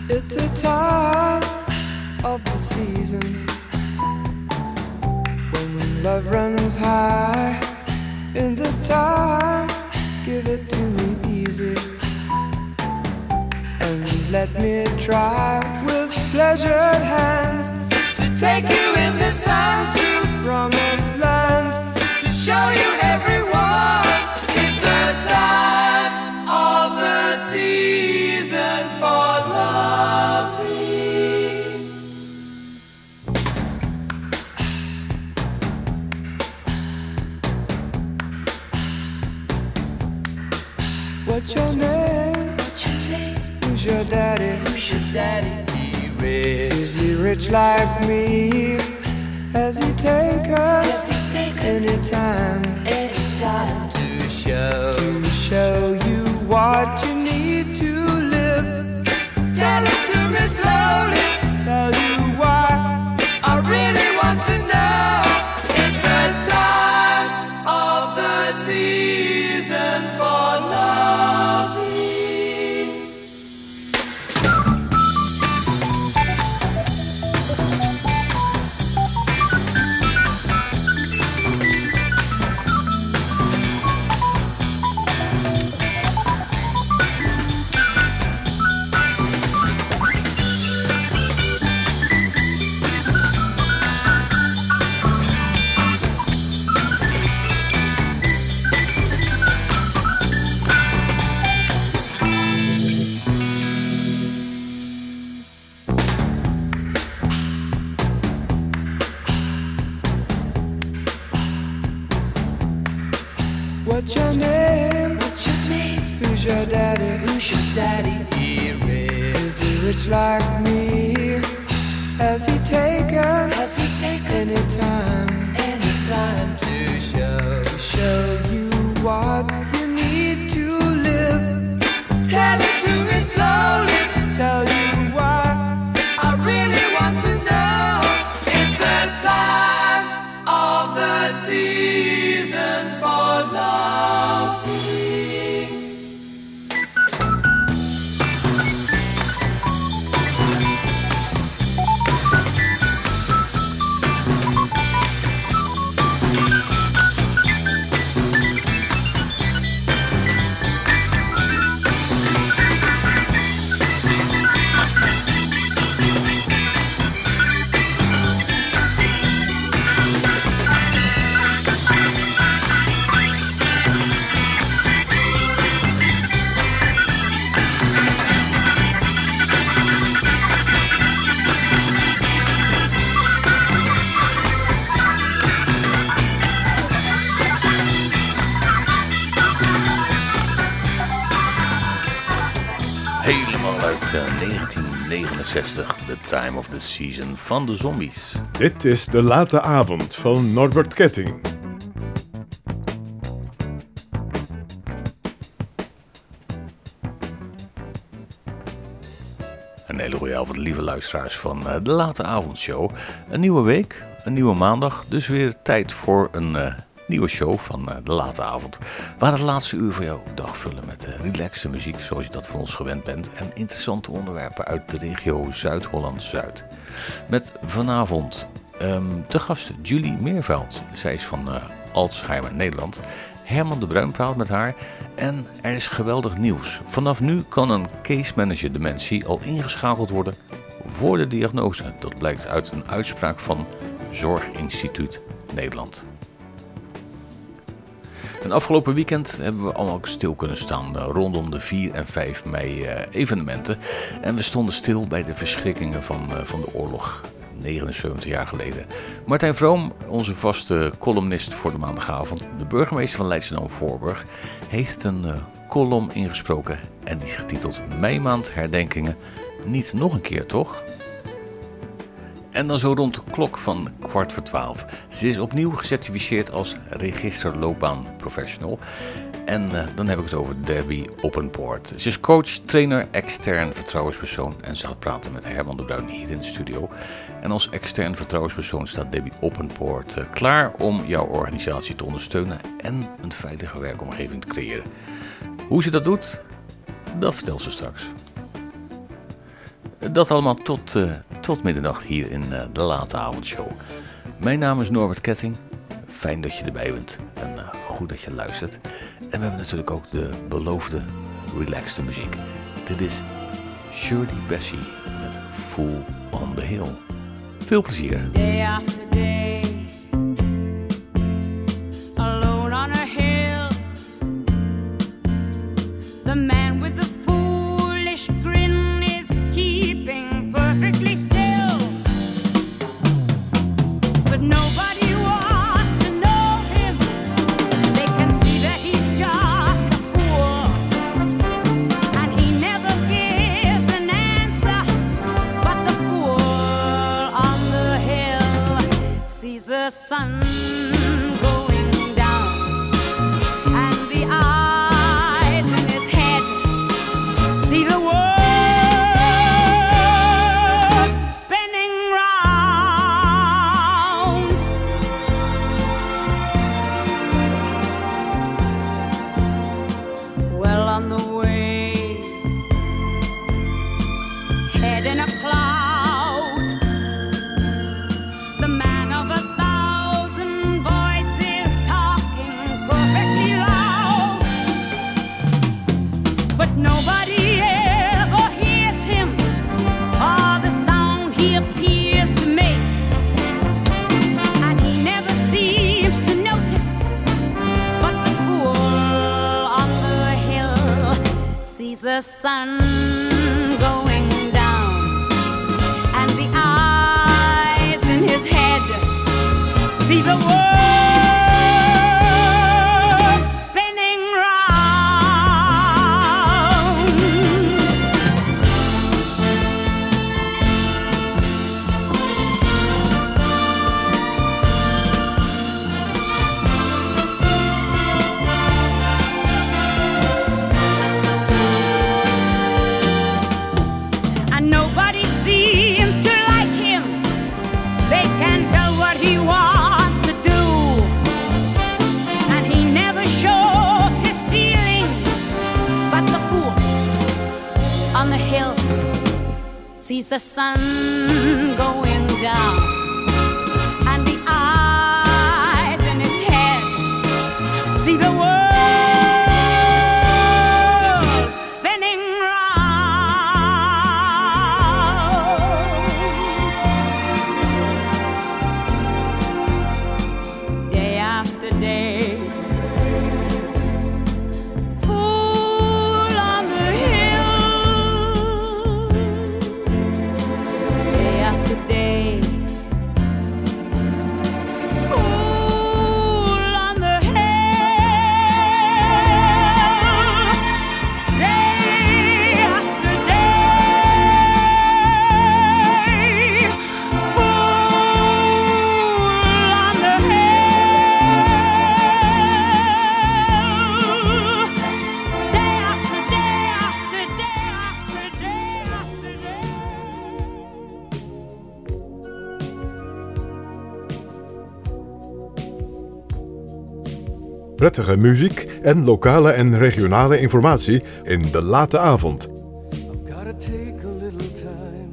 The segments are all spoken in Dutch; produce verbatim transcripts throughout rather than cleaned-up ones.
It's the time of the season when love runs high. In this time, give it to me easy and let me try with pleasured hands to take you in the sun to promised lands, to show you everyone. It's the time of the season for loving. What's your name? What's your name? Who's your daddy? Who's your daddy? He rich. Is he rich like me? Has he taken any time, any time to show, to show you what you need to live? Tell it to me slowly, tell you why I really want to know. It's the time of the season for loving. What's your name? What's your name? Who's your daddy? Who's your daddy? He rich. Is he rich like me? Has he taken? Has he taken any time? Any time to show, to show you what you need to live? Tell it to me slowly. Tell you why I really want to know. It's the time of the season for love. negentien negenenzestig, The Time of the Season van de Zombies. Dit is De Late Avond van Norbert Ketting. Een hele goede avond, lieve luisteraars van De Late Avondshow. Een nieuwe week, een nieuwe maandag, dus weer tijd voor een uh, nieuwe show van uh, De Late Avond. Waar het laatste uur van jouw dag vullen met uh, relaxte muziek, zoals je dat van ons gewend bent. En interessante onderwerpen uit de regio Zuid-Holland-Zuid. Met vanavond um, te gast Julie Meerveld. Zij is van uh, Alzheimer Nederland. Herman de Bruin praat met haar. En er is geweldig nieuws. Vanaf nu kan een case manager dementie al ingeschakeld worden voor de diagnose. Dat blijkt uit een uitspraak van Zorginstituut Nederland. En afgelopen weekend hebben we allemaal stil kunnen staan rondom de vier en vijf mei evenementen. En we stonden stil bij de verschrikkingen van, van de oorlog, negenenzeventig jaar geleden. Martijn Vroom, onze vaste columnist voor de maandagavond, de burgemeester van Leidschendam-Voorburg, heeft een uh, column ingesproken en die is getiteld Meimaand Herdenkingen. Niet nog een keer, toch? En dan zo rond de klok van kwart voor twaalf. Ze is opnieuw gecertificeerd als registerloopbaanprofessional. En uh, dan heb ik het over Debbie Oppenpoort. Ze is coach, trainer, extern vertrouwenspersoon. En ze gaat praten met Herman de Bruin hier in de studio. En als extern vertrouwenspersoon staat Debbie Oppenpoort uh, klaar om jouw organisatie te ondersteunen en een veilige werkomgeving te creëren. Hoe ze dat doet, dat vertelt ze straks. Dat allemaal tot, uh, tot middernacht hier in uh, de Late Avondshow. Mijn naam is Norbert Ketting. Fijn dat je erbij bent en uh, goed dat je luistert. En we hebben natuurlijk ook de beloofde relaxte muziek. Dit is Shirley Bassey met Fool on the Hill. Veel plezier. Day after day, alone on a hill, the man with the foolish grin is keeping perfectly still, but nobody wants to know him. They can see that he's just a fool, and he never gives an answer, but the fool on the hill sees the sun going down, and the eyes in his head see the world spinning round. Well on the way, head in a cloud, the man of a thousand voices talking perfectly loud, but nobody ever hears him or the sound he appears to make, and he never seems to notice, but the fool on the hill sees the sun going down, and the eyes in his head see the world spinning round. And nobody seems to like him. They can't tell what he wants to do, and he never shows his feelings, but the fool on the hill sees the sun going down, and the eyes in his head see the world spinning round. Day after day, fool on the hill. Day after day, fool on the hill. Day after day, fool on the hill. Day after day after day after day after day. Prettige muziek en lokale en regionale informatie in de late avond. I've gotta take a little time,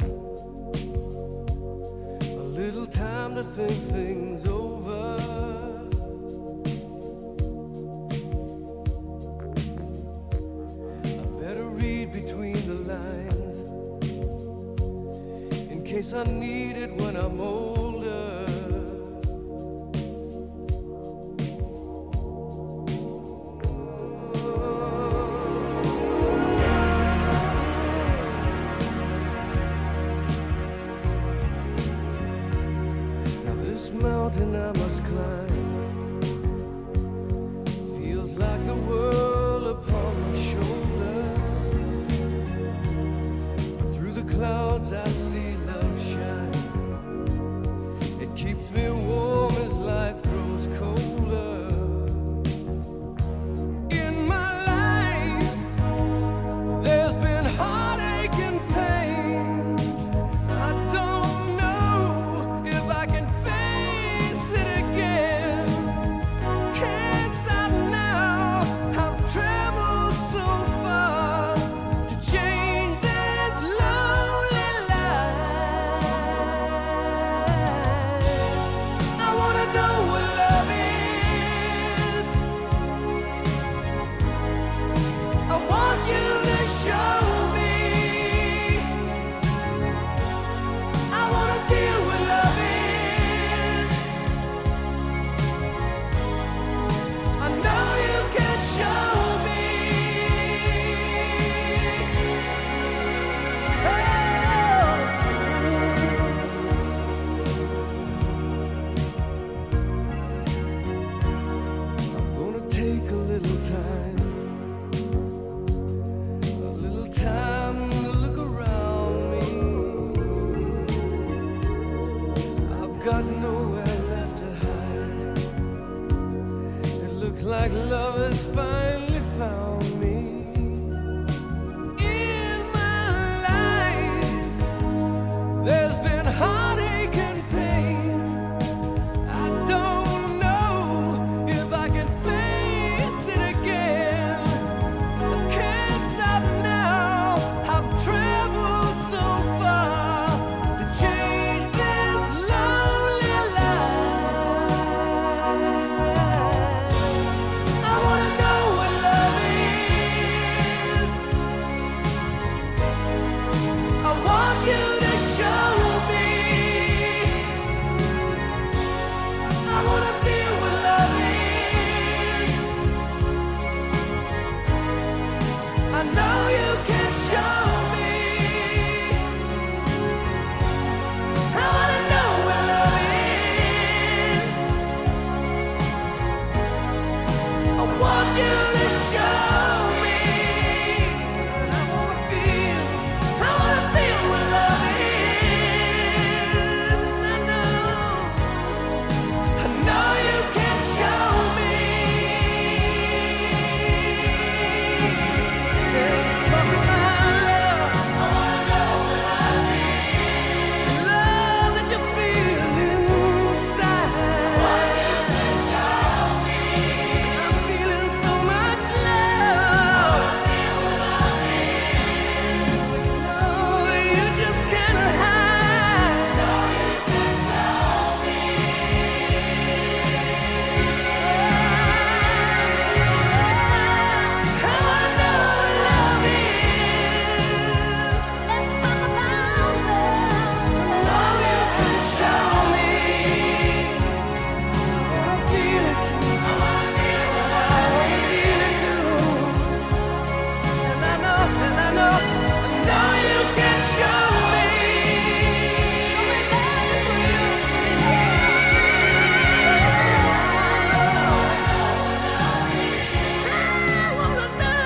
a little time to think things over. I better read between the lines, in case I need it when I'm older. Now this mountain I must climb feels like the world upon my shoulder. But through the clouds I see love shine, Looks like love has finally found me. In my life, there's been heartache and pain. I don't know if I can face it again. I can't stop now. I've traveled so far to change this lonely life. I wanna know what love is. I want you to show me. I wanna feel what love is. I know you can show me. I wanna know what love is. I want you to show me. I wanna feel, I wanna feel what love is. I know, I know you can show me. Let's talk about love. I wanna know what love is. Love that you feel inside. I want you to show me. I'm feeling so much love. I feel what love is. No, you just can't hide. No, you can show me. I wanna know what love is. Let's talk about love. No, you can show me. I wanna feel it. I wanna feel what love is. I wanna feel it too. And I know, and I know, I know you can show me. Show me that it's real. I wanna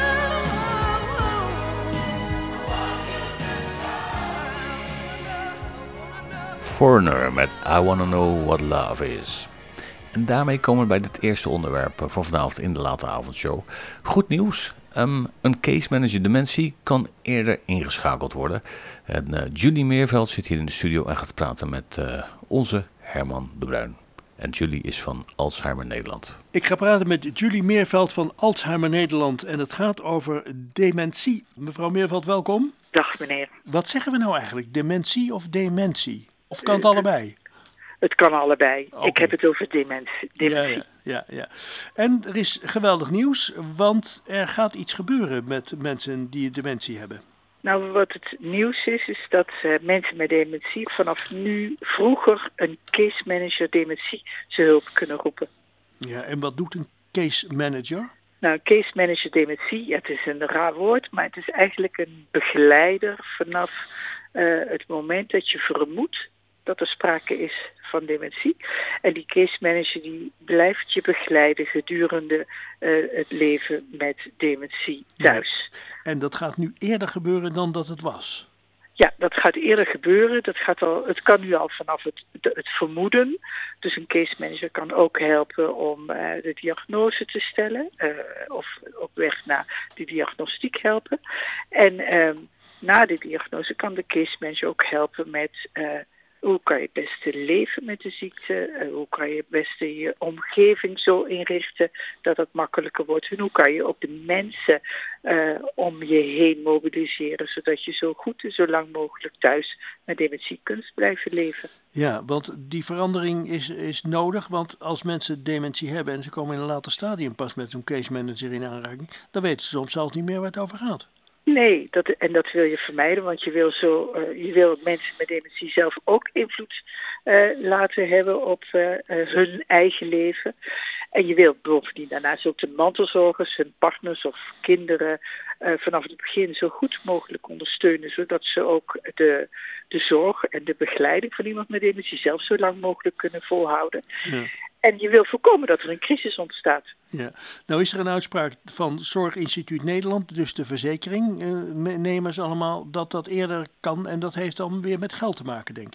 know. Foreigner met I Wanna Know What Love Is. En daarmee komen we bij het eerste onderwerp van vanavond in de late avondshow. Goed nieuws. Um, een case manager dementie kan eerder ingeschakeld worden. En uh, Julie Meerveld zit hier in de studio en gaat praten met uh, onze Herman de Bruin. En Julie is van Alzheimer Nederland. Ik ga praten met Julie Meerveld van Alzheimer Nederland en het gaat over dementie. Mevrouw Meerveld, welkom. Dag meneer. Wat zeggen we nou eigenlijk? Dementie of dementie? Of kan het allebei? Het kan allebei. Oké. Ik heb het over dementie. Ja, dementie. ja, ja, ja. En er is geweldig nieuws, want er gaat iets gebeuren met mensen die dementie hebben. Nou, wat het nieuws is, is dat uh, mensen met dementie vanaf nu vroeger een case manager dementie zijn hulp kunnen roepen. Ja, en wat doet een case manager? Nou, een case manager dementie, ja, het is een raar woord, maar het is eigenlijk een begeleider vanaf uh, het moment dat je vermoedt dat er sprake is van dementie. En die case manager die blijft je begeleiden gedurende uh, het leven met dementie thuis. Ja. En dat gaat nu eerder gebeuren dan dat het was? Ja, dat gaat eerder gebeuren. Dat gaat al, het kan nu al vanaf het, de, het vermoeden. Dus een case manager kan ook helpen om uh, de diagnose te stellen. Uh, of op weg naar die diagnostiek helpen. En uh, na de diagnose kan de case manager ook helpen met Uh, hoe kan je het beste leven met de ziekte? Uh, hoe kan je het beste je omgeving zo inrichten dat het makkelijker wordt? En hoe kan je ook de mensen uh, om je heen mobiliseren, zodat je zo goed en zo lang mogelijk thuis met dementie kunt blijven leven? Ja, want die verandering is, is nodig, want als mensen dementie hebben en ze komen in een later stadium pas met zo'n case manager in aanraking, dan weten ze soms zelfs niet meer waar het over gaat. Nee, dat, en dat wil je vermijden, want je wil, zo, uh, je wil mensen met dementie zelf ook invloed uh, laten hebben op uh, uh, hun eigen leven. En je wilt bovendien daarnaast ook de mantelzorgers, hun partners of kinderen uh, vanaf het begin zo goed mogelijk ondersteunen, zodat ze ook de, de zorg en de begeleiding van iemand met dementie zelf zo lang mogelijk kunnen volhouden. Ja. En je wil voorkomen dat er een crisis ontstaat. Ja. Nou is er een uitspraak van Zorginstituut Nederland, dus de verzekering, uh, nemers allemaal, dat dat eerder kan en dat heeft dan weer met geld te maken, denk ik.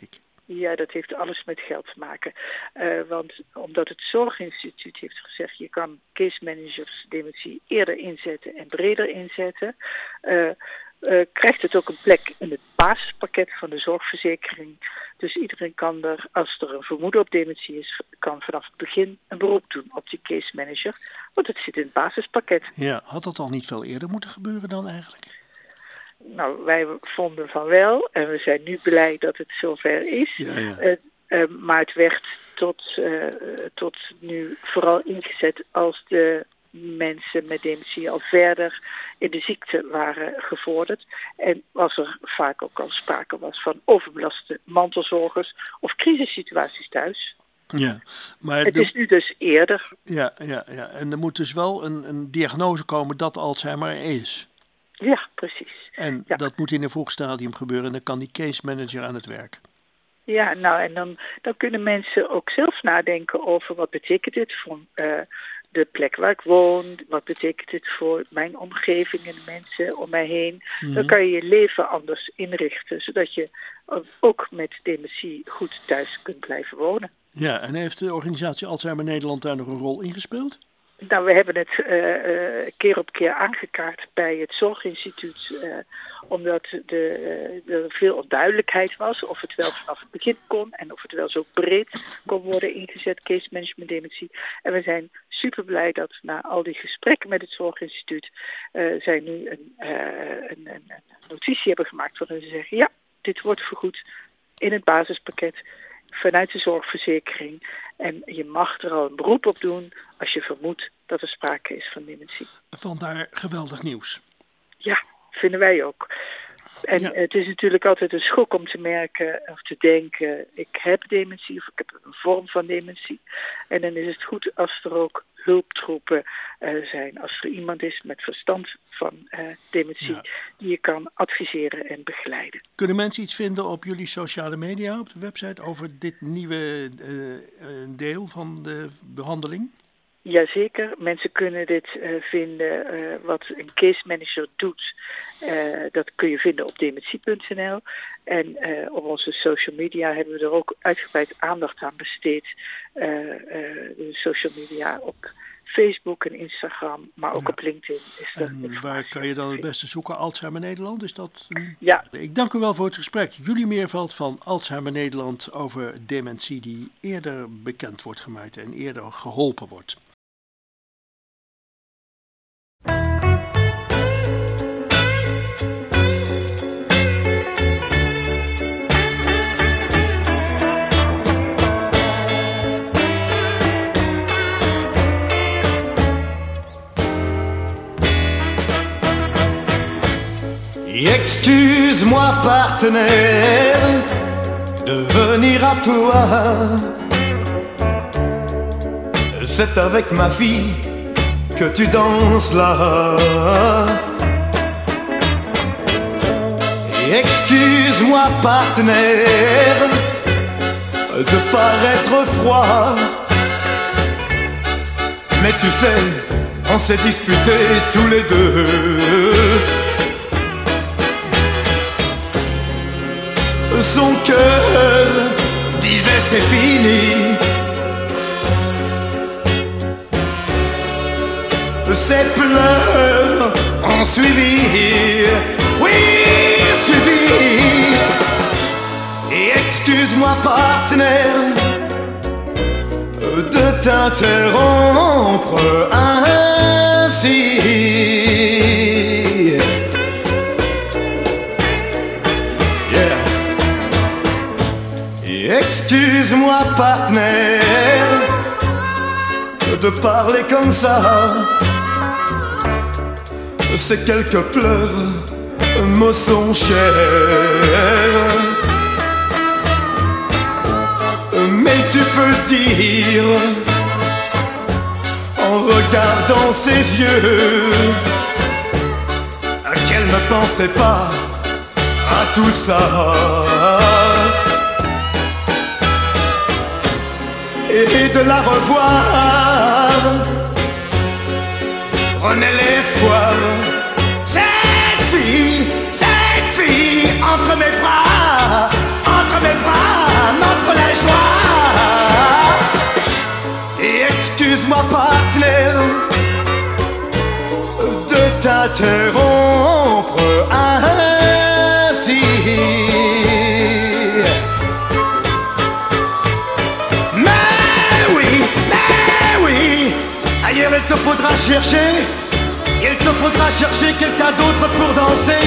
Ja, dat heeft alles met geld te maken. Uh, want omdat het Zorginstituut heeft gezegd, je kan case managers dementie eerder inzetten en breder inzetten, uh, uh, krijgt het ook een plek in het basispakket van de zorgverzekering. Dus iedereen kan er, als er een vermoeden op dementie is, kan vanaf het begin een beroep doen op die case manager. Want het zit in het basispakket. Ja, had dat al niet veel eerder moeten gebeuren dan eigenlijk? Nou, wij vonden van wel en we zijn nu blij dat het zover is. Ja, ja. Uh, uh, maar het werd tot, uh, tot nu vooral ingezet als de mensen met dementie al verder in de ziekte waren gevorderd. En als er vaak ook al sprake was van overbelaste mantelzorgers of crisissituaties thuis. Ja, maar het de... is nu dus eerder. Ja, ja, ja, en er moet dus wel een, een diagnose komen dat Alzheimer is. Ja, precies. En ja. dat moet in een vroeg stadium gebeuren en dan kan die case manager aan het werk. Ja, nou en dan, dan kunnen mensen ook zelf nadenken over wat betekent dit voor uh, de plek waar ik woon, wat betekent dit voor mijn omgeving en de mensen om mij heen. Mm-hmm. Dan kan je je leven anders inrichten, zodat je ook met dementie goed thuis kunt blijven wonen. Ja, en heeft de organisatie Alzheimer Nederland daar nog een rol in gespeeld? Nou, we hebben het uh, uh, keer op keer aangekaart bij het Zorginstituut, uh, omdat de, uh, er veel onduidelijkheid was of het wel vanaf het begin kon en of het wel zo breed kon worden ingezet, case management dementie. En we zijn super blij dat na al die gesprekken met het Zorginstituut uh, zij nu een, uh, een, een, een notitie hebben gemaakt waarin ze zeggen, ja, dit wordt vergoed in het basispakket vanuit de zorgverzekering. En je mag er al een beroep op doen als je vermoedt dat er sprake is van dementie. Vandaar geweldig nieuws. Ja, vinden wij ook. En ja. Het is natuurlijk altijd een schok om te merken of te denken, ik heb dementie of ik heb een vorm van dementie. En dan is het goed als er ook hulptroepen uh, zijn. Als er iemand is met verstand van uh, dementie ja. die je kan adviseren en begeleiden. Kunnen mensen iets vinden op jullie sociale media, op de website, over dit nieuwe uh, deel van de behandeling? Jazeker, mensen kunnen dit uh, vinden, uh, wat een case manager doet. Uh, dat kun je vinden op dementie punt n l. En uh, op onze social media hebben we er ook uitgebreid aandacht aan besteed. Uh, uh, de social media op Facebook en Instagram, maar ook ja. op LinkedIn. Is en waar kan je dan het beste zoeken? Alzheimer Nederland, is dat? Een... Ja. Ik dank u wel voor het gesprek. Julie Meerveld van Alzheimer Nederland over dementie die eerder bekend wordt gemaakt en eerder geholpen wordt. Excuse-moi partenaire de venir à toi. C'est avec ma fille que tu danses là. Excuse-moi partenaire de paraître froid. Mais tu sais, on s'est disputés tous les deux. Son cœur disait c'est fini. Ses pleurs ont suivi. Oui, suivi. Et excuse-moi partenaire de t'interrompre ainsi. Excuse-moi partenaire de parler comme ça. Ces quelques pleurs me sont chers. Mais tu peux dire en regardant ses yeux qu'elle ne pensait pas à tout ça. Et de la revoir renaît l'espoir. Cette fille, cette fille entre mes bras, entre mes bras, non. t'interrompre ainsi. Mais oui, mais oui, ailleurs il te faudra chercher, il te faudra chercher quelqu'un d'autre pour danser.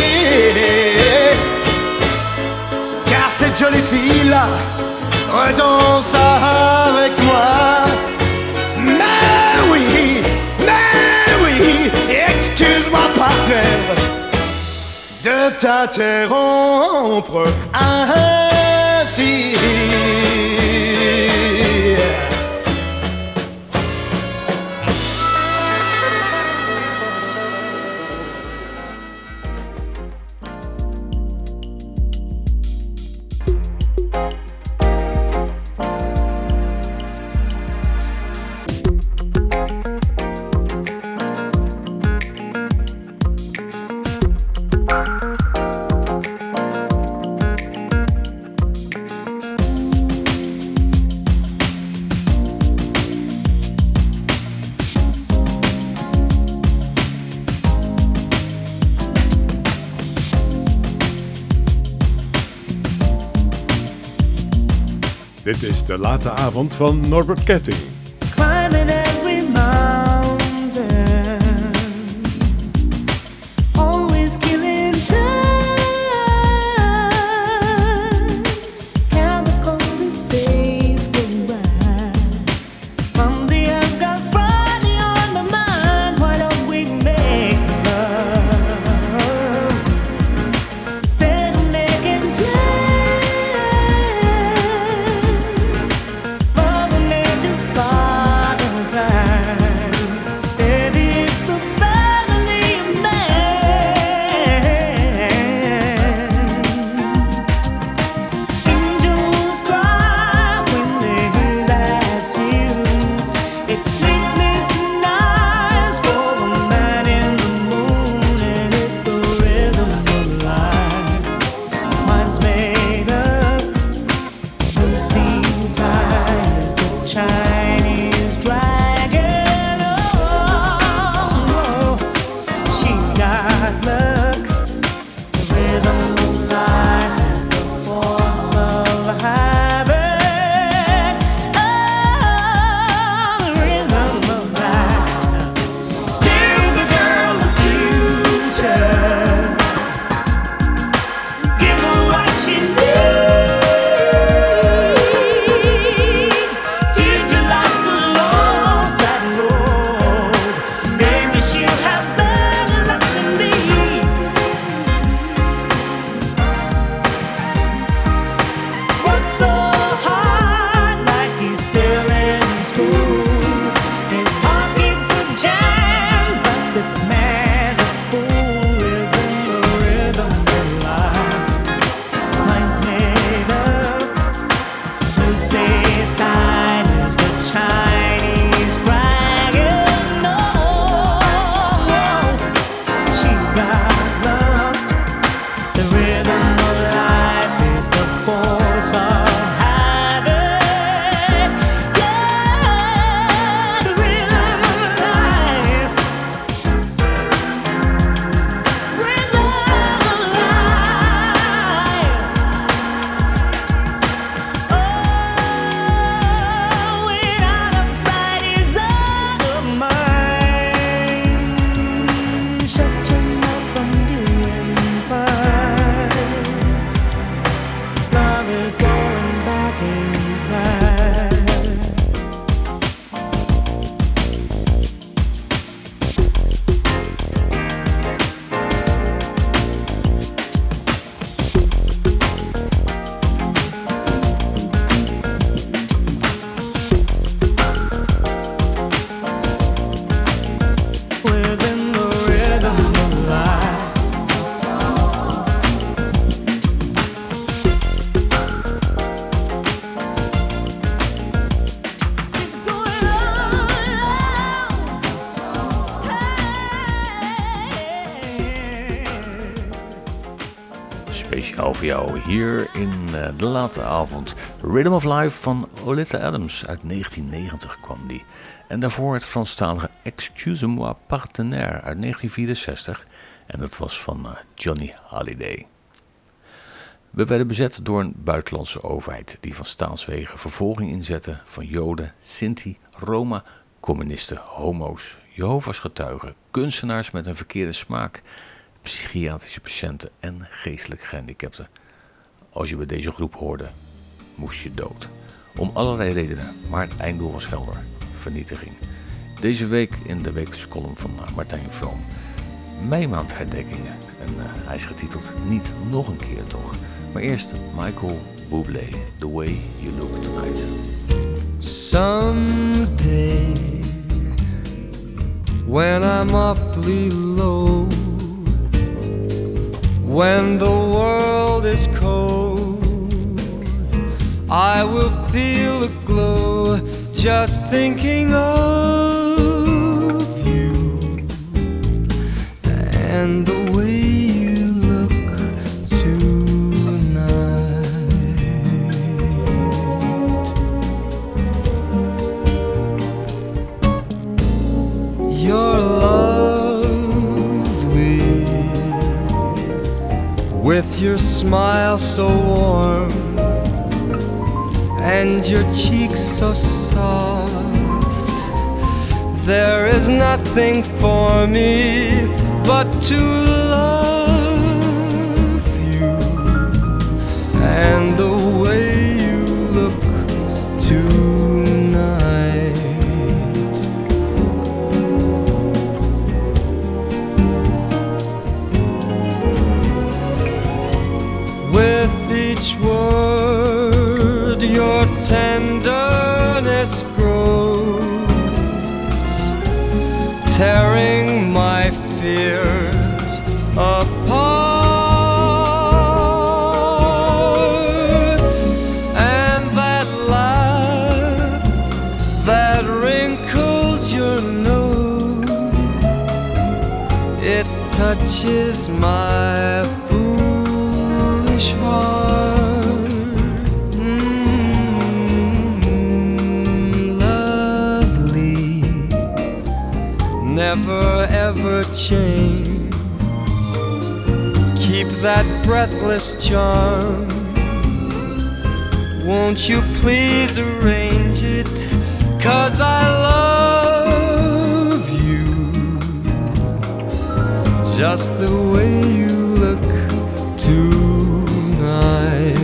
Car cette jolie fille-là redanse avec moi. Mais oui, mais oui, excuse-moi partenaire de t'interrompre ainsi. Dit is de late avond van Norbert Ketting. Climbing every mountain, always killing time. Count the constant days go by. Monday I've got Friday on my mind. Why don't we make love instead of making plans? Love will make you far on time. Baby, it's the family of man. Angels cry when they hear that tune. It's sleepless nights for the man in the moon, and it's the rhythm of life. Mine's made up. Lucy's eyes, the Chinese dragon. Oh, she's got luck. The rhythm of life is the force of habit. Oh, the rhythm of life. Give the girl the future. Give her what she needs. Teach her life's a long, flat road. Maybe she'll have better luck than me. Work so hard like he's still in school. His pockets are jammed, but this man's a fool. Rhythm, the rhythm of life. Mine's made up. Lucy's sign is the Chinese dragon. No, she's got luck. The rhythm of life is the force of habit. Yeah, the rhythm of life. Rhythm of life. Oh, when out of sight is out of mind. Shut your mouth, I'm doing fine. Love is going back in time. Within the rhythm of life. It's going on. Hey. Speciaal voor jou hier in uh, de late avond. Rhythm of Life van Oleta Adams. Uit negentien negentig kwam die. En daarvoor het Franstalige Excusez-moi partenaire uit negentien vierenzestig en dat was van uh, Johnny Hallyday. We werden bezet door een buitenlandse overheid die van staatswege vervolging inzette van Joden, Sinti, Roma, communisten, homo's, Jehovah's getuigen, kunstenaars met een verkeerde smaak, psychiatrische patiënten en geestelijk gehandicapten. Als je bij deze groep hoorde, moest je dood. Om allerlei redenen, maar het einddoel was helder: vernietiging. Deze week in de wekelijkse column van Martijn Vroom. Meimaand herdenkingen. En uh, hij is getiteld Niet nog een keer toch. Maar eerst Michael Bublé, The Way You Look Tonight. Someday, when I'm awfully low, when the world is cold, I will feel a glow just thinking of you and the way you look tonight. You're lovely with your smile so warm and your cheeks so soft. There is nothing for me but to love you and the way you look tonight. With each word your tenderness grows, tearing my fears apart. And that laugh that wrinkles your nose, it touches my foolish heart. Never ever change. Keep that breathless charm. Won't you please arrange it? 'Cause I love you just the way you look tonight.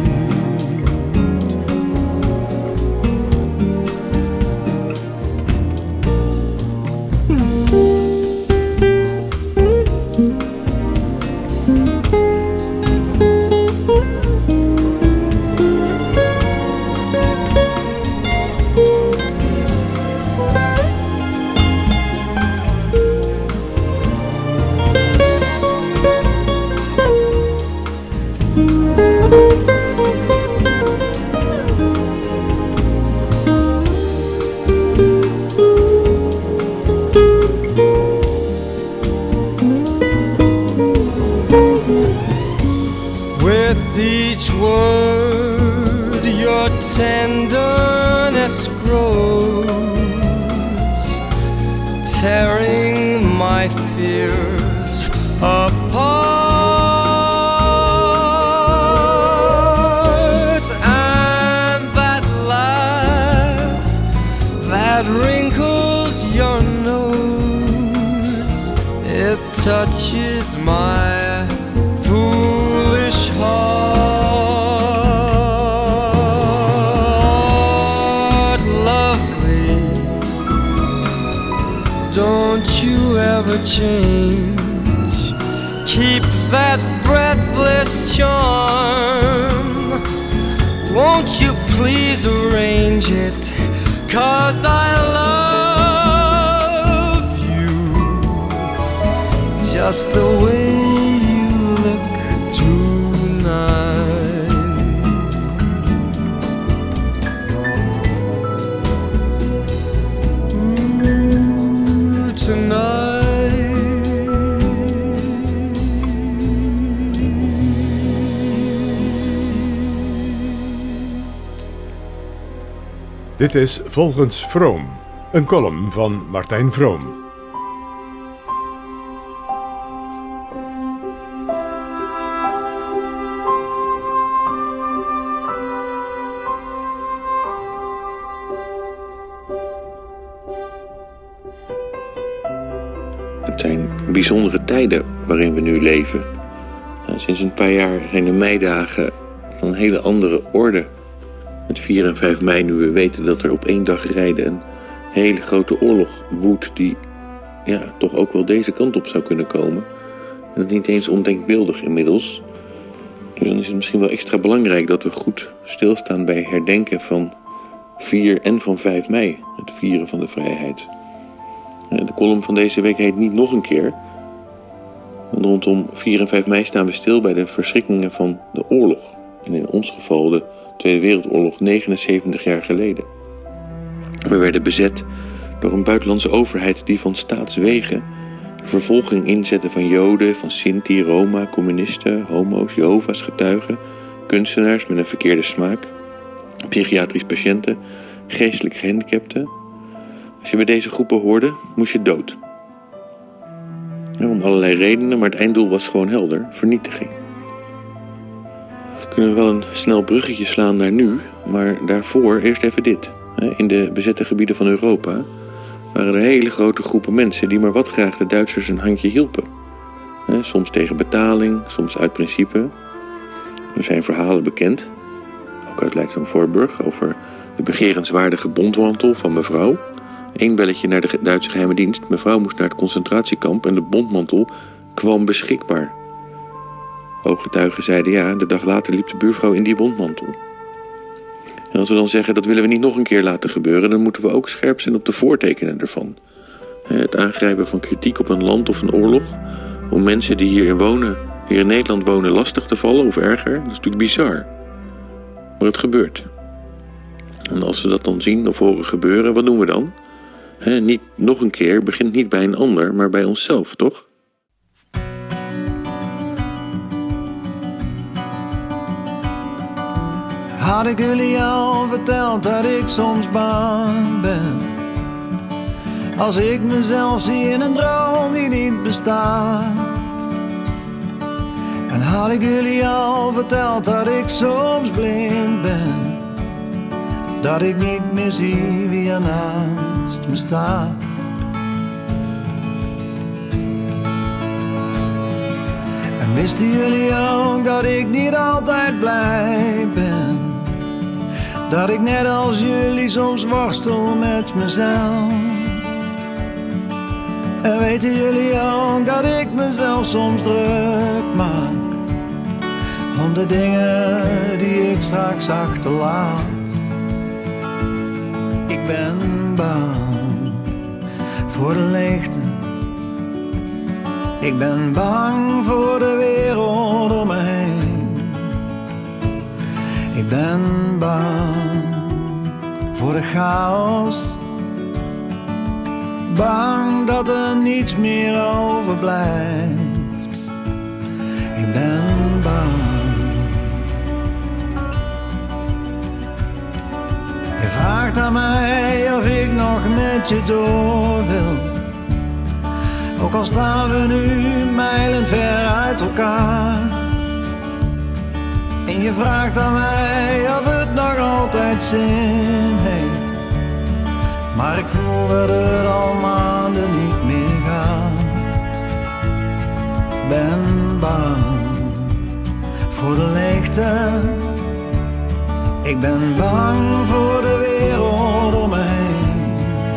Word your tenderness grows, tearing my fears apart. And that laugh that wrinkles your nose, it touches my foolish heart. Lovely, don't you ever change. Keep that breathless charm. Won't you please arrange it? 'Cause I love you just the way you look tonight. Ooh, tonight. Dit is Volgens Vroom, Een column van Martijn Vroom. Het zijn bijzondere tijden waarin we nu leven. Sinds een paar jaar zijn de meidagen van een hele andere orde. Met vier en vijf mei, nu we weten dat er op één dag rijden een hele grote oorlog woedt die ja, toch ook wel deze kant op zou kunnen komen. En dat niet eens ondenkbeeldig inmiddels. Dus dan is het misschien wel extra belangrijk dat we goed stilstaan bij herdenken van vier en van vijf mei. Het vieren van de vrijheid. De column van deze week heet Niet nog een keer. Rondom vier en vijf mei staan we stil bij de verschrikkingen van de oorlog. En in ons geval de Tweede Wereldoorlog negenenzeventig jaar geleden. We werden bezet door een buitenlandse overheid die van staatswege de vervolging inzette van Joden, van Sinti, Roma, communisten, homo's, Jehovah's getuigen, kunstenaars met een verkeerde smaak, psychiatrisch patiënten, geestelijk gehandicapten. Als je bij deze groepen hoorde, moest je dood. Ja, om allerlei redenen, maar het einddoel was gewoon helder: vernietiging. Kunnen we wel een snel bruggetje slaan naar nu, maar daarvoor eerst even dit. In de bezette gebieden van Europa waren er hele grote groepen mensen die maar wat graag de Duitsers een handje hielpen. Soms tegen betaling, soms uit principe. Er zijn verhalen bekend, ook uit Leidschendam-Voorburg, over de begerenswaardige bondmantel van mevrouw. Eén belletje naar de Duitse geheime dienst. Mevrouw moest naar het concentratiekamp en de bondmantel kwam beschikbaar. Ooggetuigen zeiden ja, de dag later liep de buurvrouw in die bondmantel. En als we dan zeggen dat willen we niet nog een keer laten gebeuren, dan moeten we ook scherp zijn op de voortekenen ervan. Het aangrijpen van kritiek op een land of een oorlog, om mensen die hierin wonen, hier in Nederland wonen, lastig te vallen of erger, dat is natuurlijk bizar. Maar het gebeurt. En als we dat dan zien of horen gebeuren, wat doen we dan? He, niet nog een keer begint niet bij een ander, maar bij onszelf, toch? Had ik jullie al verteld dat ik soms bang ben? Als ik mezelf zie in een droom die niet bestaat. En had ik jullie al verteld dat ik soms blind ben? Dat ik niet meer zie wie er naast me staat. En wisten jullie ook dat ik niet altijd blij ben? Dat ik net als jullie soms worstel met mezelf. En weten jullie ook dat ik mezelf soms druk maak om de dingen die ik straks achterlaat. Ik ben bang voor de leegte. Ik ben bang voor de wereld om me heen. Ik ben bang voor de chaos. Bang dat er niets meer overblijft. Ik ben bang. Je vraagt aan mij of ik nog met je door wil. Ook al staan we nu mijlen ver uit elkaar. En je vraagt aan mij of het nog altijd zin heeft. Maar ik voel dat het al maanden niet meer gaat. Ben bang voor de leegte. Ik ben bang voor de wereld om me heen.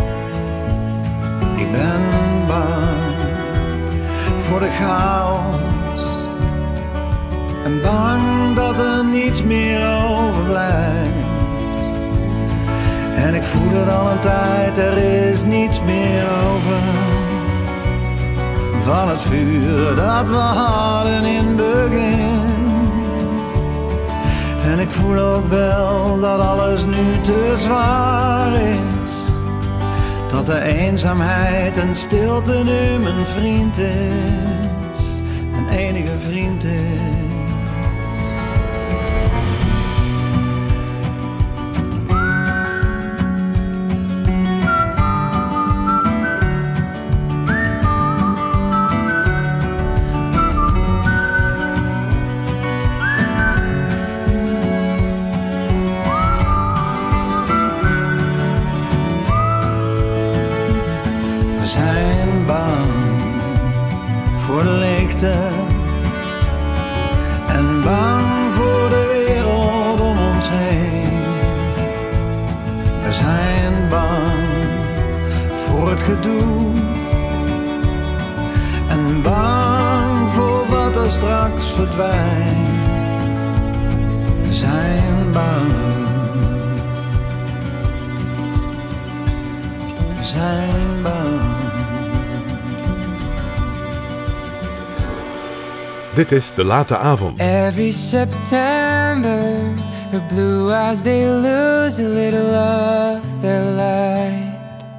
Ik ben bang voor de chaos. En bang dat er niets meer overblijft. En ik voel het al een tijd, er is niets meer over. Van het vuur dat we hadden in het begin. En ik voel ook wel dat alles nu te zwaar is. Dat de eenzaamheid en stilte nu mijn vriend is. Mijn enige vriend is. zijn bang voor de leegte en bang voor de wereld om ons heen. We zijn bang voor het gedoe en bang voor wat er straks verdwijnt. We zijn bang. We zijn bang. Dit is De Late Avond. Every September, her blue eyes, they lose a little of their light.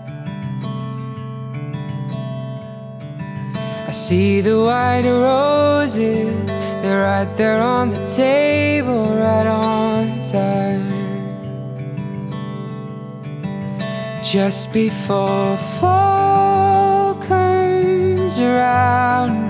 I see the white roses, they're right there on the table, right on time. Just before fall comes around,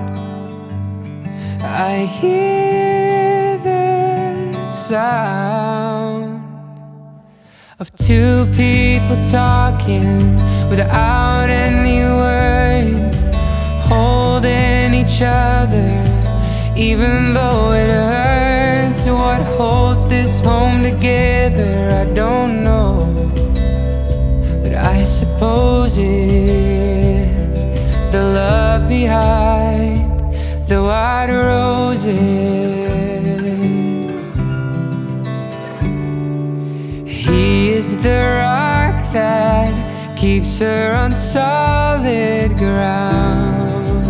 I hear the sound of two people talking without any words, holding each other even though it hurts. What holds this home together, I don't know, but I suppose it's the love behind the white roses. He is the rock that keeps her on solid ground.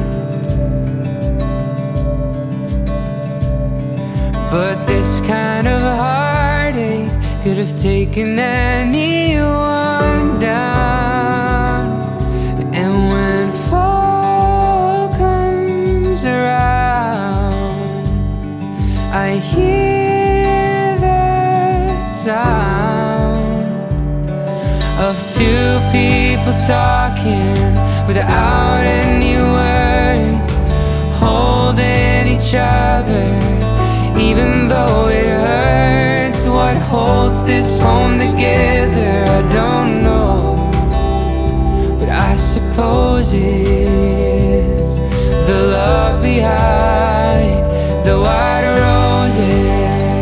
But this kind of heartache could have taken anyone down. And when fall comes around, I hear the sound of two people talking without any words, holding each other even though it hurts. What holds this home together, I don't know, but I suppose it's the love behind the white roses.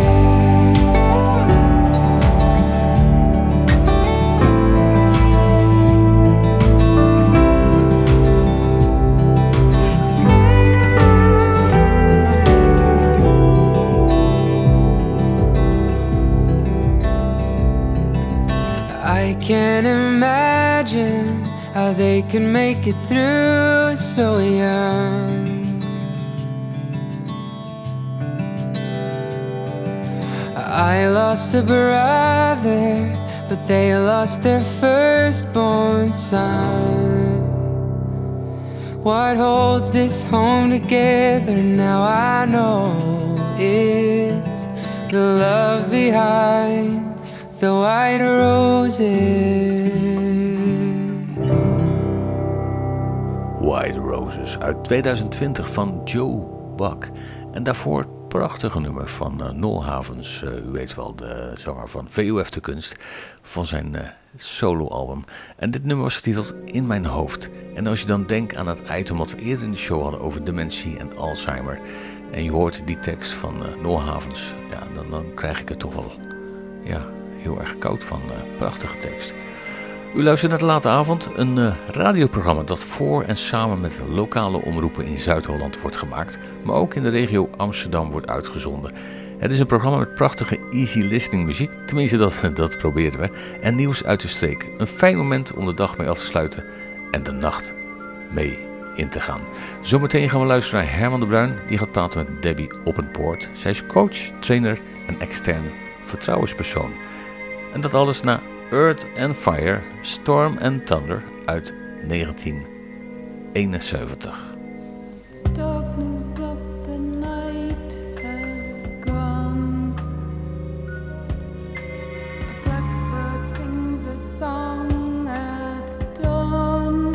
I can't imagine how they can make it through so young. I lost a brother, but they lost their firstborn son. What holds this home together now, I know it's the love behind the white roses. White Roses uit tweeduizend twintig van Joe Buck. En daarvoor het prachtige nummer van uh, Noel Havens. Uh, u weet wel, de zanger van V U F de Kunst. Van zijn uh, soloalbum. En dit nummer was getiteld In Mijn Hoofd. En als je dan denkt aan het item wat we eerder in de show hadden over dementie en Alzheimer. En je hoort die tekst van uh, Noel Havens. Ja, dan, dan krijg ik het toch wel ja, heel erg koud van. Uh, prachtige tekst. U luistert naar De Late Avond, een uh, radioprogramma dat voor en samen met lokale omroepen in Zuid-Holland wordt gemaakt, maar ook in de regio Amsterdam wordt uitgezonden. Het is een programma met prachtige easy listening muziek, tenminste dat, dat proberen we, en nieuws uit de streek. Een fijn moment om de dag mee af te sluiten en de nacht mee in te gaan. Zometeen gaan we luisteren naar Herman de Bruin, die gaat praten met Debbie Oppenpoort. Zij is coach, trainer en extern vertrouwenspersoon. En dat alles na Earth and Fire, Storm and Thunder uit negentien eenenzeventig. Darkness of the night has gone. A blackbird sings a song at dawn.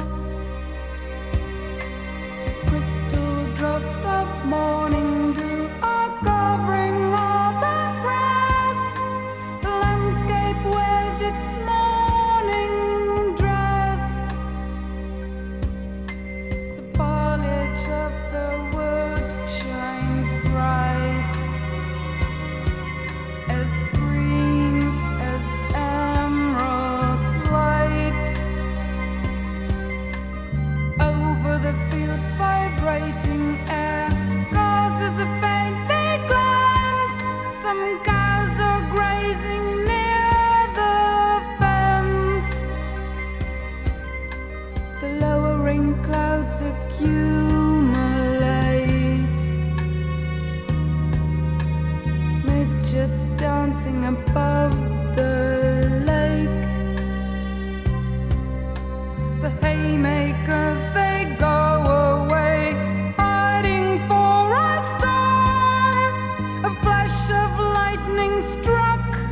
Crystal drops of morning dew are covering all the grass. The landscape wears its morning dress. rising above the lake. The haymakers, they go away, hiding for a storm. A flash of lightning struck.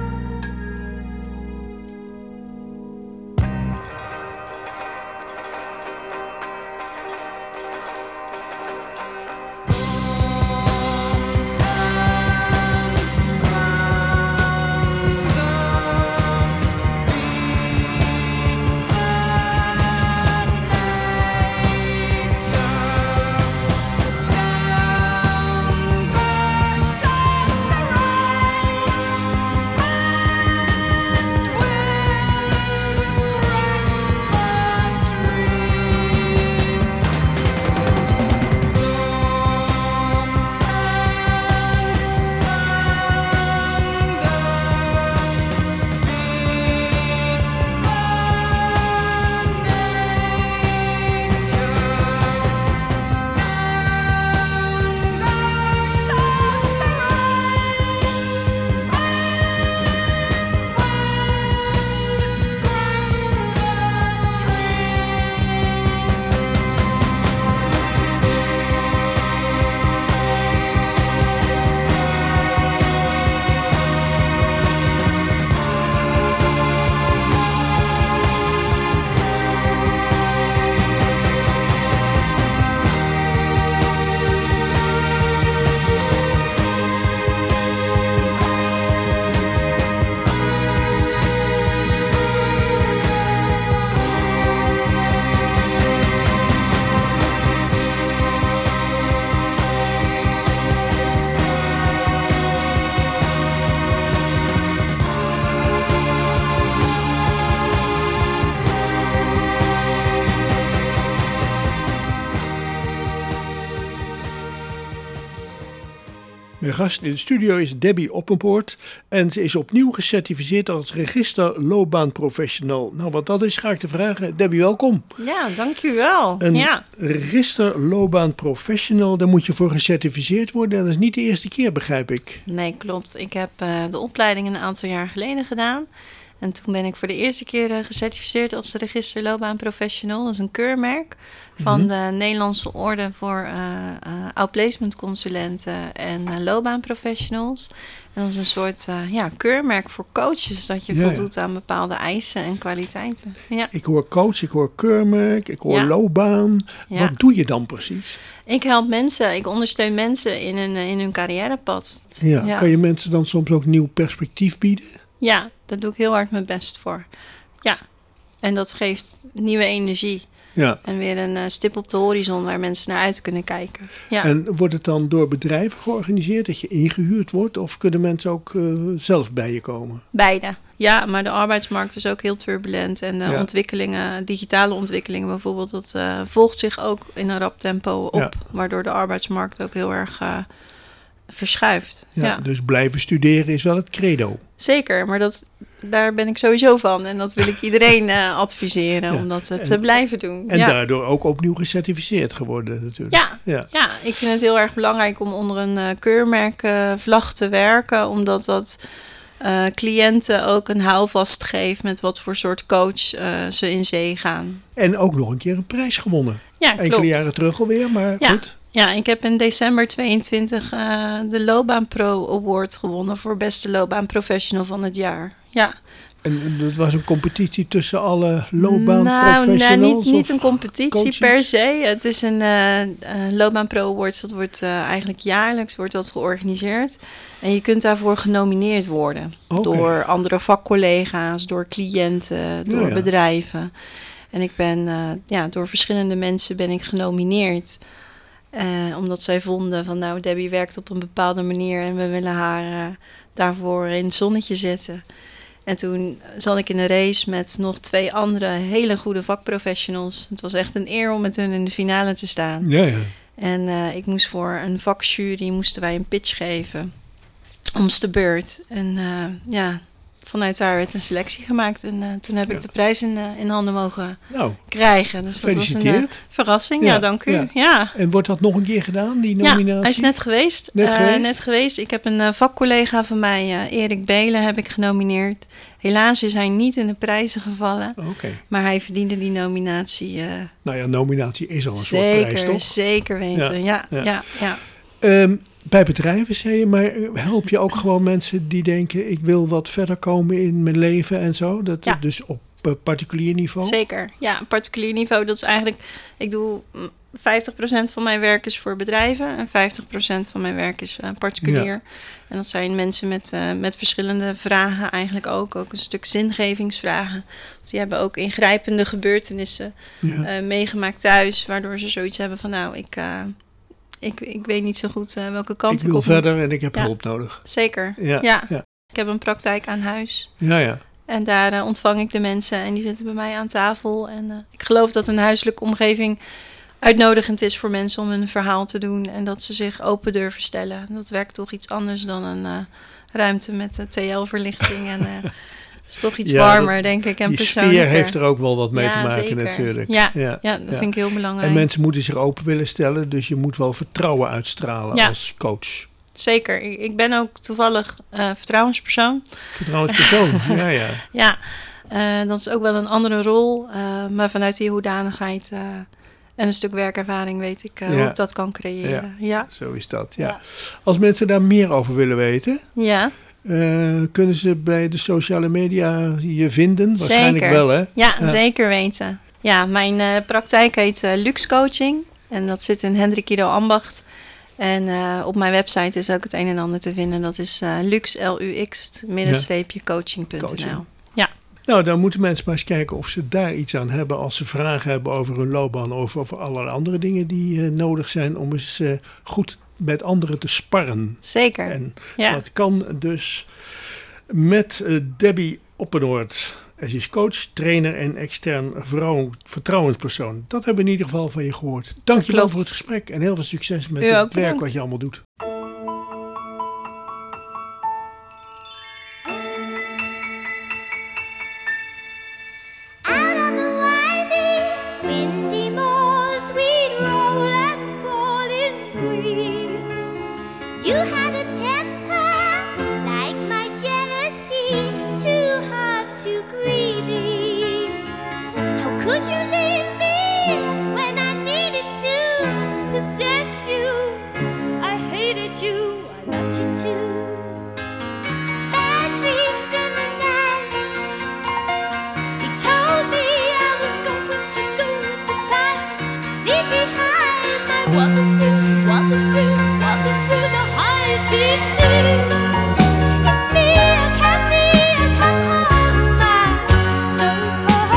Mijn gast in de studio is Debbie Oppenpoort en ze is opnieuw gecertificeerd als register loopbaanprofessional. Nou, wat dat is, ga ik te vragen. Debbie, welkom. Ja, dankjewel. Een ja. register loopbaanprofessional, daar moet je voor gecertificeerd worden. Dat is niet de eerste keer, begrijp ik. Nee, klopt. Ik heb uh, de opleiding een aantal jaar geleden gedaan. En toen ben ik voor de eerste keer uh, gecertificeerd als register loopbaanprofessional. Dat is een keurmerk van mm-hmm. de Nederlandse Orde voor uh, uh, outplacement consulenten en uh, loopbaanprofessionals. En dat is een soort uh, ja, keurmerk voor coaches, dat je ja, voldoet ja. aan bepaalde eisen en kwaliteiten. Ja. Ik hoor coach, ik hoor keurmerk, ik hoor ja. loopbaan. Ja. Wat doe je dan precies? Ik help mensen, ik ondersteun mensen in hun, in hun carrièrepad. Ja, ja. Kan je mensen dan soms ook nieuw perspectief bieden? Ja, daar doe ik heel hard mijn best voor. Ja, en dat geeft nieuwe energie. Ja. En weer een uh, stip op de horizon waar mensen naar uit kunnen kijken. Ja. En wordt het dan door bedrijven georganiseerd, dat je ingehuurd wordt? Of kunnen mensen ook uh, zelf bij je komen? Beide. Ja, maar de arbeidsmarkt is ook heel turbulent. En de ja. ontwikkelingen, digitale ontwikkelingen bijvoorbeeld, dat uh, volgt zich ook in een rap tempo op. Ja. Waardoor de arbeidsmarkt ook heel erg uh, verschuift. Ja, ja. Dus blijven studeren is wel het credo. Zeker, maar dat, daar ben ik sowieso van. En dat wil ik iedereen uh, adviseren, ja. om dat uh, te en, blijven doen. En ja. daardoor ook opnieuw gecertificeerd geworden natuurlijk. Ja, ja. ja, ik vind het heel erg belangrijk om onder een uh, keurmerkvlag uh, te werken. Omdat dat uh, cliënten ook een houvast geeft met wat voor soort coach uh, ze in zee gaan. En ook nog een keer een prijs gewonnen. Ja, Enkele klopt. jaren terug alweer, maar ja. goed. Ja, ik heb in december tweeëntwintig uh, de Loopbaan Pro Award gewonnen voor beste loopbaanprofessional van het jaar. Ja. En dat was een competitie tussen alle loopbaanprofessionals? Nou, nou niet, niet een competitie coaches? per se. Het is een uh, uh, Loopbaan Pro Awards, dat wordt uh, eigenlijk jaarlijks wordt dat georganiseerd. En je kunt daarvoor genomineerd worden. Okay. Door andere vakcollega's, door cliënten, door ja, ja. bedrijven. En ik ben, uh, ja, door verschillende mensen ben ik genomineerd. Uh, omdat zij vonden van nou, Debbie werkt op een bepaalde manier en we willen haar uh, daarvoor in het zonnetje zetten. En toen zat ik in een race met nog twee andere hele goede vakprofessionals. Het was echt een eer om met hun in de finale te staan. Ja, ja. En uh, ik moest voor een vakjury moesten wij een pitch geven. Om's de beurt. En uh, ja, vanuit daar werd een selectie gemaakt. En uh, toen heb ja. ik de prijs in, uh, in handen mogen nou, krijgen. Dus dat was een uh, verrassing. Ja, ja dank u. Ja. Ja. En wordt dat nog een keer gedaan, die nominatie? Ja, hij is net geweest. Net, uh, geweest? net geweest. Ik heb een uh, vakcollega van mij, uh, Erik Belen, heb ik genomineerd. Helaas is hij niet in de prijzen gevallen. Okay. Maar hij verdiende die nominatie. Uh, nou ja, nominatie is al een zeker, soort prijs, toch? Zeker weten, ja. ja, ja. ja, ja. Um, bij bedrijven, zei je, maar help je ook gewoon mensen die denken, ik wil wat verder komen in mijn leven en zo? Dat ja. Dus op uh, particulier niveau? Zeker, ja, particulier niveau. Dat is eigenlijk, ik doe vijftig procent van mijn werk is voor bedrijven en vijftig procent van mijn werk is uh, particulier. Ja. En dat zijn mensen met, uh, met verschillende vragen eigenlijk ook. Ook een stuk zingevingsvragen. Die hebben ook ingrijpende gebeurtenissen ja. uh, meegemaakt thuis, waardoor ze zoiets hebben van nou, ik... Uh, Ik, ik weet niet zo goed uh, welke kant ik, ik wil op verder moet. En ik heb ja. hulp nodig. Zeker, ja. Ja. ja. Ik heb een praktijk aan huis. Ja, ja. En daar uh, ontvang ik de mensen en die zitten bij mij aan tafel. En uh, ik geloof dat een huiselijke omgeving uitnodigend is voor mensen om een verhaal te doen. En dat ze zich open durven stellen. Dat werkt toch iets anders dan een uh, ruimte met uh, T L-verlichting en... Uh, is toch iets ja, warmer, dat, denk ik, en die persoonlijker. Die sfeer heeft er ook wel wat mee ja, te maken zeker. natuurlijk. Ja, ja, ja dat ja. vind ik heel belangrijk. En mensen moeten zich open willen stellen, dus je moet wel vertrouwen uitstralen ja. als coach. Zeker. Ik ben ook toevallig uh, vertrouwenspersoon. Vertrouwenspersoon, ja, ja. Ja, uh, dat is ook wel een andere rol, uh, maar vanuit die hoedanigheid uh, en een stuk werkervaring weet ik uh, ja. hoe ik dat kan creëren. Ja, ja. Zo is dat, ja. ja. Als mensen daar meer over willen weten... Ja. Uh, kunnen ze bij de sociale media je vinden? Waarschijnlijk zeker. wel, hè? Ja, ja, zeker weten. Ja, mijn uh, praktijk heet uh, Lux Coaching. En dat zit in Hendrik Ido Ambacht. En uh, op mijn website is ook het een en ander te vinden. Dat is uh, lux, L U X, middenstreepje, coaching punt n l. Ja. Nou, dan moeten mensen maar eens kijken of ze daar iets aan hebben als ze vragen hebben over hun loopbaan of over allerlei andere dingen die uh, nodig zijn om eens uh, goed met anderen te sparren. Zeker. En ja. dat kan dus met uh, Debbie Oppenoord. Ze is coach, trainer en extern vrouw, vertrouwenspersoon. Dat hebben we in ieder geval van je gehoord. Dank je wel voor het gesprek en heel veel succes met U het werk bedankt. Wat je allemaal doet.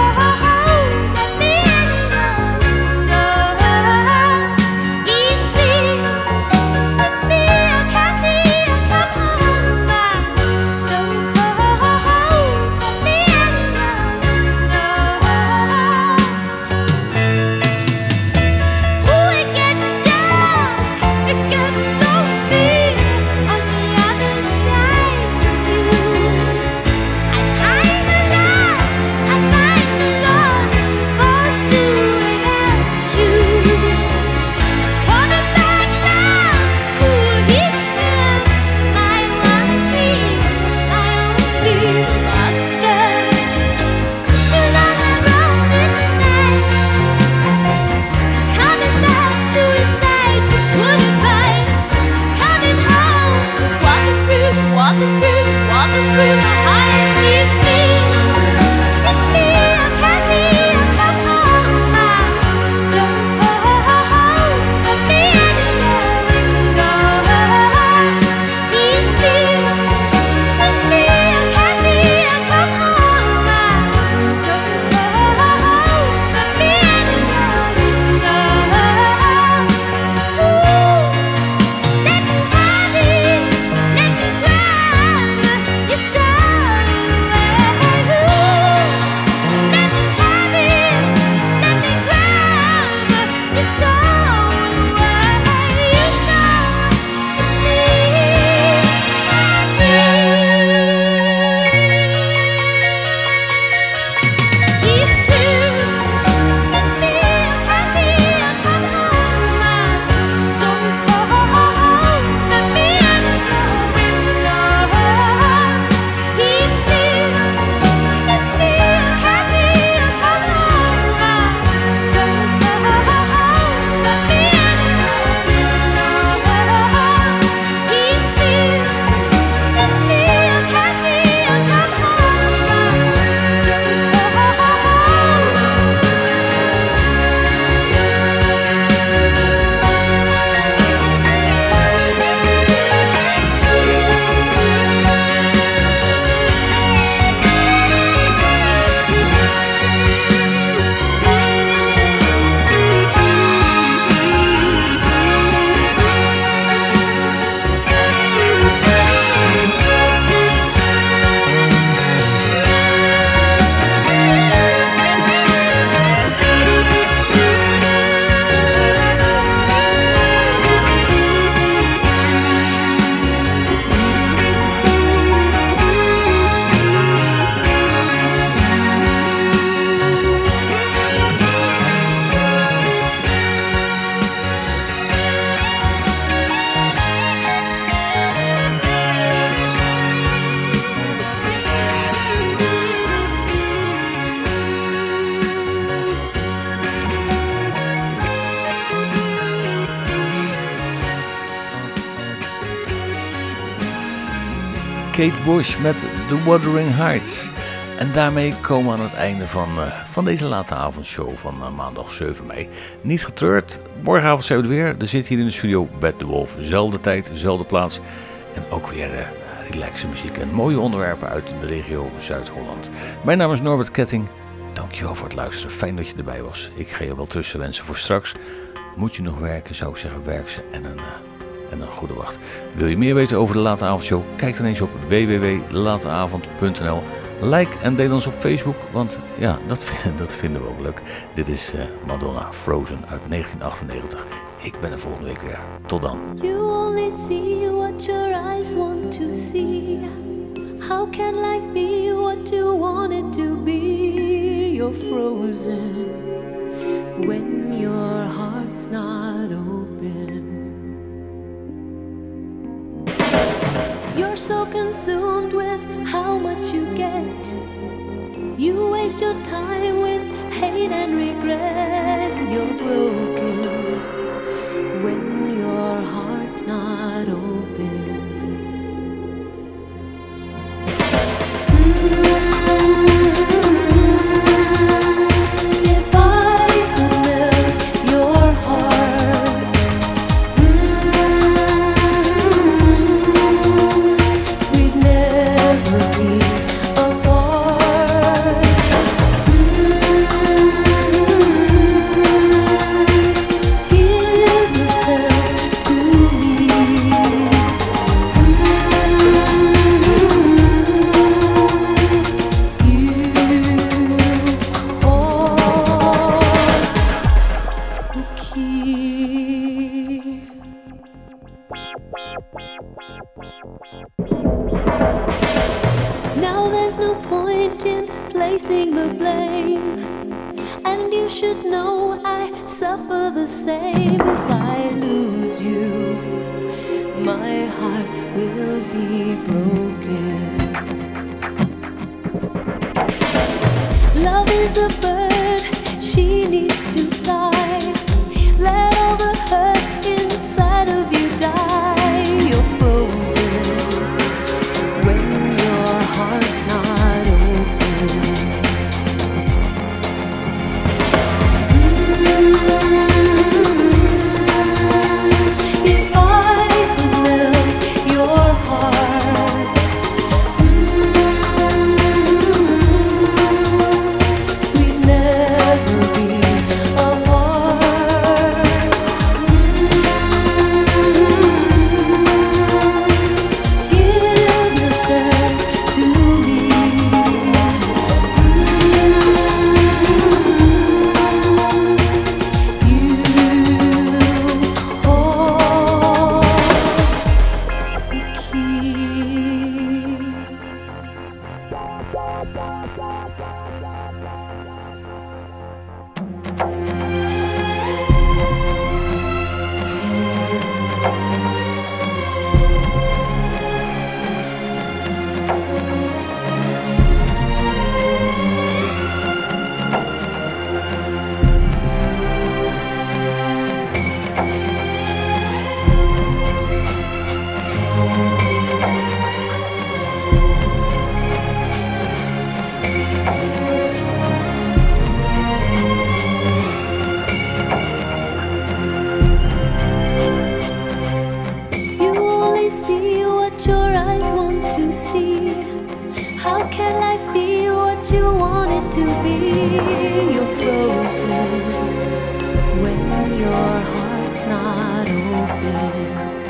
Please Kate Bush met The Wuthering Heights. En daarmee komen we aan het einde van, uh, van deze late avondshow van uh, maandag zeven mei. Niet getreurd, morgenavond zijn we er weer. Er zit hier in de studio Bert de Wolf. Zelfde tijd, zelfde plaats. En ook weer uh, relaxe muziek en mooie onderwerpen uit de regio Zuid-Holland. Mijn naam is Norbert Ketting. Dankjewel voor het luisteren. Fijn dat je erbij was. Ik ga je wel tussen wensen voor straks. Moet je nog werken, zou ik zeggen, werk ze en een... Uh, En een goede wacht. Wil je meer weten over de Late Avondshow? Kijk dan eens op w w w punt de late avond punt n l. Like en deel ons op Facebook, want ja, dat, dat vinden we ook leuk. Dit is uh, Madonna Frozen uit negentien achtennegentig. Ik ben er volgende week weer. Tot dan. You only see what your eyes want to see. How can life be what you want it to be? You're frozen when your heart's not open. You're so consumed with how much you get. You waste your time with hate and regret. You're broken when your heart's not open. If I could melt your heart, we'd never be apart. Give yourself to me. Now there's no point in placing the blame, and you should know I suffer the same. If I lose you, my heart will be broken. Love is a bird, she needs to fly. Let all the hurt inside of you die. You're frozen when your heart's not open. If I could melt your heart, we'd never be apart. Give yourself to me. You hold the key. You only see what your eyes want to see. How can life be what you want it to be? You're frozen when your heart's not open.